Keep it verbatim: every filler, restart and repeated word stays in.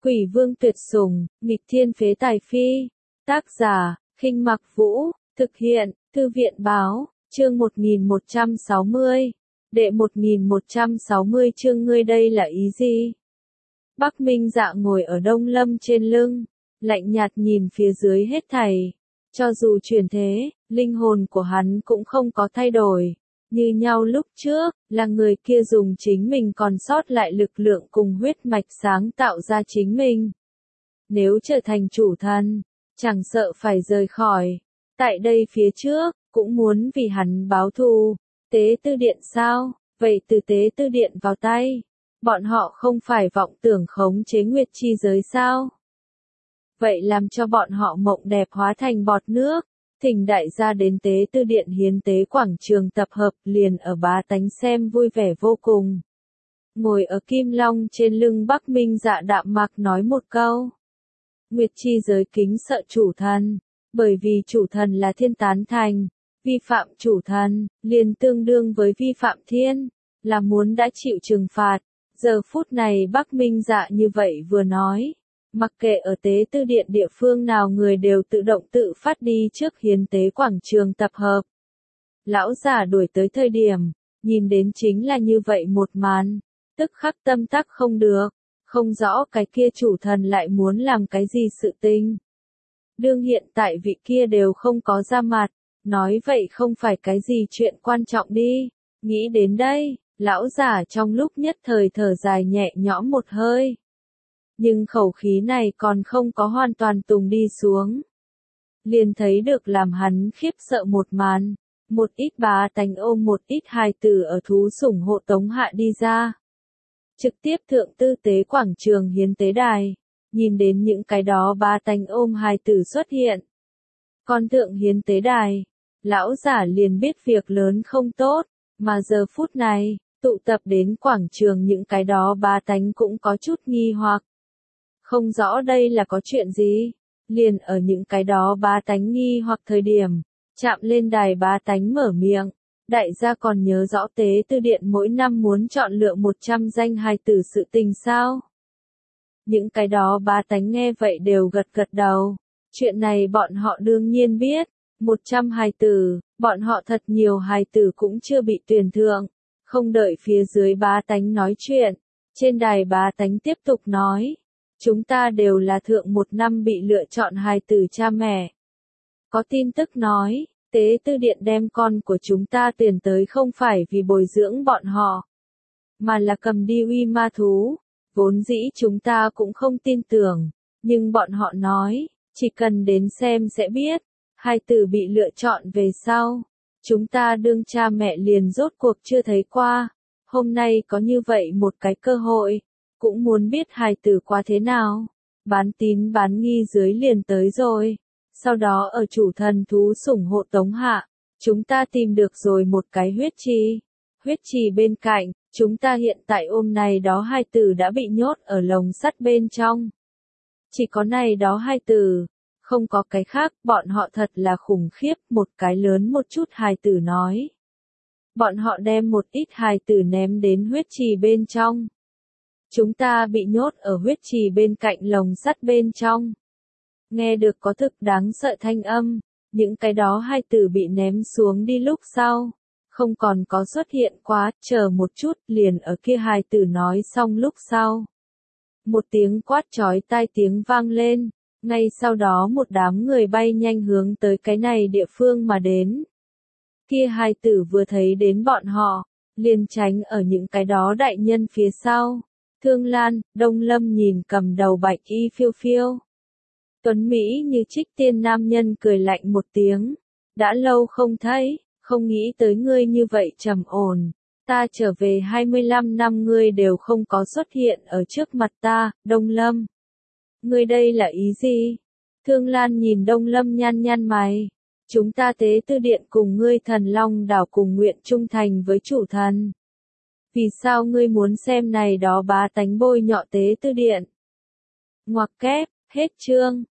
Quỷ vương tuyệt sủng, nghịch thiên phế tài phi. Tác giả, Khinh Mặc Vũ, thực hiện, Thư viện báo, chương một nghìn một trăm sáu mươi. Đệ một nghìn một trăm sáu mươi chương ngươi đây là ý gì? Bắc Minh Dạ ngồi ở Đông Lâm trên lưng, lạnh nhạt nhìn phía dưới hết thảy. Cho dù chuyển thế, linh hồn của hắn cũng không có thay đổi. Như nhau lúc trước, là người kia dùng chính mình còn sót lại lực lượng cùng huyết mạch sáng tạo ra chính mình. Nếu trở thành chủ thần, chẳng sợ phải rời khỏi. Tại đây phía trước, cũng muốn vì hắn báo thù. Tế tư điện sao? Vậy từ tế tư điện vào tay. Bọn họ không phải vọng tưởng khống chế nguyệt chi giới sao? Vậy làm cho bọn họ mộng đẹp hóa thành bọt nước. Thỉnh đại gia đến tế tư điện hiến tế quảng trường tập hợp liền ở bá tánh xem vui vẻ vô cùng. Ngồi ở kim long trên lưng Bắc Minh Dạ đạm mạc nói một câu. Nguyệt chi giới kính sợ chủ thần, bởi vì chủ thần là thiên tán thành, vi phạm chủ thần, liền tương đương với vi phạm thiên, là muốn đã chịu trừng phạt. Giờ phút này Bắc Minh Dạ như vậy vừa nói. Mặc kệ ở tế tư điện địa phương nào người đều tự động tự phát đi trước hiến tế quảng trường tập hợp. Lão giả đuổi tới thời điểm, nhìn đến chính là như vậy một màn, tức khắc tâm tắc không được, không rõ cái kia chủ thần lại muốn làm cái gì sự tình. Đương hiện tại vị kia đều không có ra mặt, nói vậy không phải cái gì chuyện quan trọng đi, nghĩ đến đây, lão giả trong lúc nhất thời thở dài nhẹ nhõm một hơi. Nhưng khẩu khí này còn không có hoàn toàn tùng đi xuống. Liền thấy được làm hắn khiếp sợ một màn, một ít bá tánh ôm một ít hài tử ở thú sủng hộ tống hạ đi ra. Trực tiếp thượng tư tế quảng trường hiến tế đài, nhìn đến những cái đó bá tánh ôm hài tử xuất hiện. Còn thượng hiến tế đài, lão giả liền biết việc lớn không tốt, mà giờ phút này, tụ tập đến quảng trường những cái đó bá tánh cũng có chút nghi hoặc. Không rõ đây là có chuyện gì, liền ở những cái đó bá tánh nghi hoặc thời điểm, chạm lên đài bá tánh mở miệng, đại gia còn nhớ rõ tế tư điện mỗi năm muốn chọn lựa một trăm danh hài tử sự tình sao? Những cái đó bá tánh nghe vậy đều gật gật đầu, chuyện này bọn họ đương nhiên biết, một trăm hài tử, bọn họ thật nhiều hài tử cũng chưa bị tuyển thượng, không đợi phía dưới bá tánh nói chuyện, trên đài bá tánh tiếp tục nói. Chúng ta đều là thượng một năm bị lựa chọn hài tử cha mẹ. Có tin tức nói, tế tư điện đem con của chúng ta tuyển tới không phải vì bồi dưỡng bọn họ, mà là cầm đi uy ma thú. Vốn dĩ chúng ta cũng không tin tưởng, nhưng bọn họ nói, chỉ cần đến xem sẽ biết, hài tử bị lựa chọn về sau. Chúng ta đương cha mẹ liền rốt cuộc chưa thấy qua, hôm nay có như vậy một cái cơ hội. Cũng muốn biết hài tử qua thế nào. Bán tín bán nghi dưới liền tới rồi. Sau đó ở chủ thần thú sủng hộ tống hạ, chúng ta tìm được rồi một cái huyết trì. Huyết trì bên cạnh, chúng ta hiện tại ôm này đó hài tử đã bị nhốt ở lồng sắt bên trong. Chỉ có này đó hài tử, không có cái khác, bọn họ thật là khủng khiếp, một cái lớn một chút hài tử nói. Bọn họ đem một ít hài tử ném đến huyết trì bên trong. Chúng ta bị nhốt ở huyết trì bên cạnh lồng sắt bên trong. Nghe được có thực đáng sợ thanh âm, những cái đó hai tử bị ném xuống đi lúc sau. Không còn có xuất hiện quá, chờ một chút, liền ở kia hai tử nói xong lúc sau. Một tiếng quát chói tai tiếng vang lên, ngay sau đó một đám người bay nhanh hướng tới cái này địa phương mà đến. Kia hai tử vừa thấy đến bọn họ, liền tránh ở những cái đó đại nhân phía sau. Thương Lan, Đông Lâm nhìn cầm đầu bạch y phiêu phiêu. Tuấn Mỹ như trích tiên nam nhân cười lạnh một tiếng. Đã lâu không thấy, không nghĩ tới ngươi như vậy trầm ổn. Ta trở về hai mươi lăm năm ngươi đều không có xuất hiện ở trước mặt ta, Đông Lâm. Ngươi đây là ý gì? Thương Lan nhìn Đông Lâm nhăn nhăn mày. Chúng ta tế tư điện cùng ngươi thần long đảo cùng nguyện trung thành với chủ thần. Vì sao ngươi muốn xem này đó bá tánh bôi nhọ tế tư điện? Ngoặc kép, hết chương.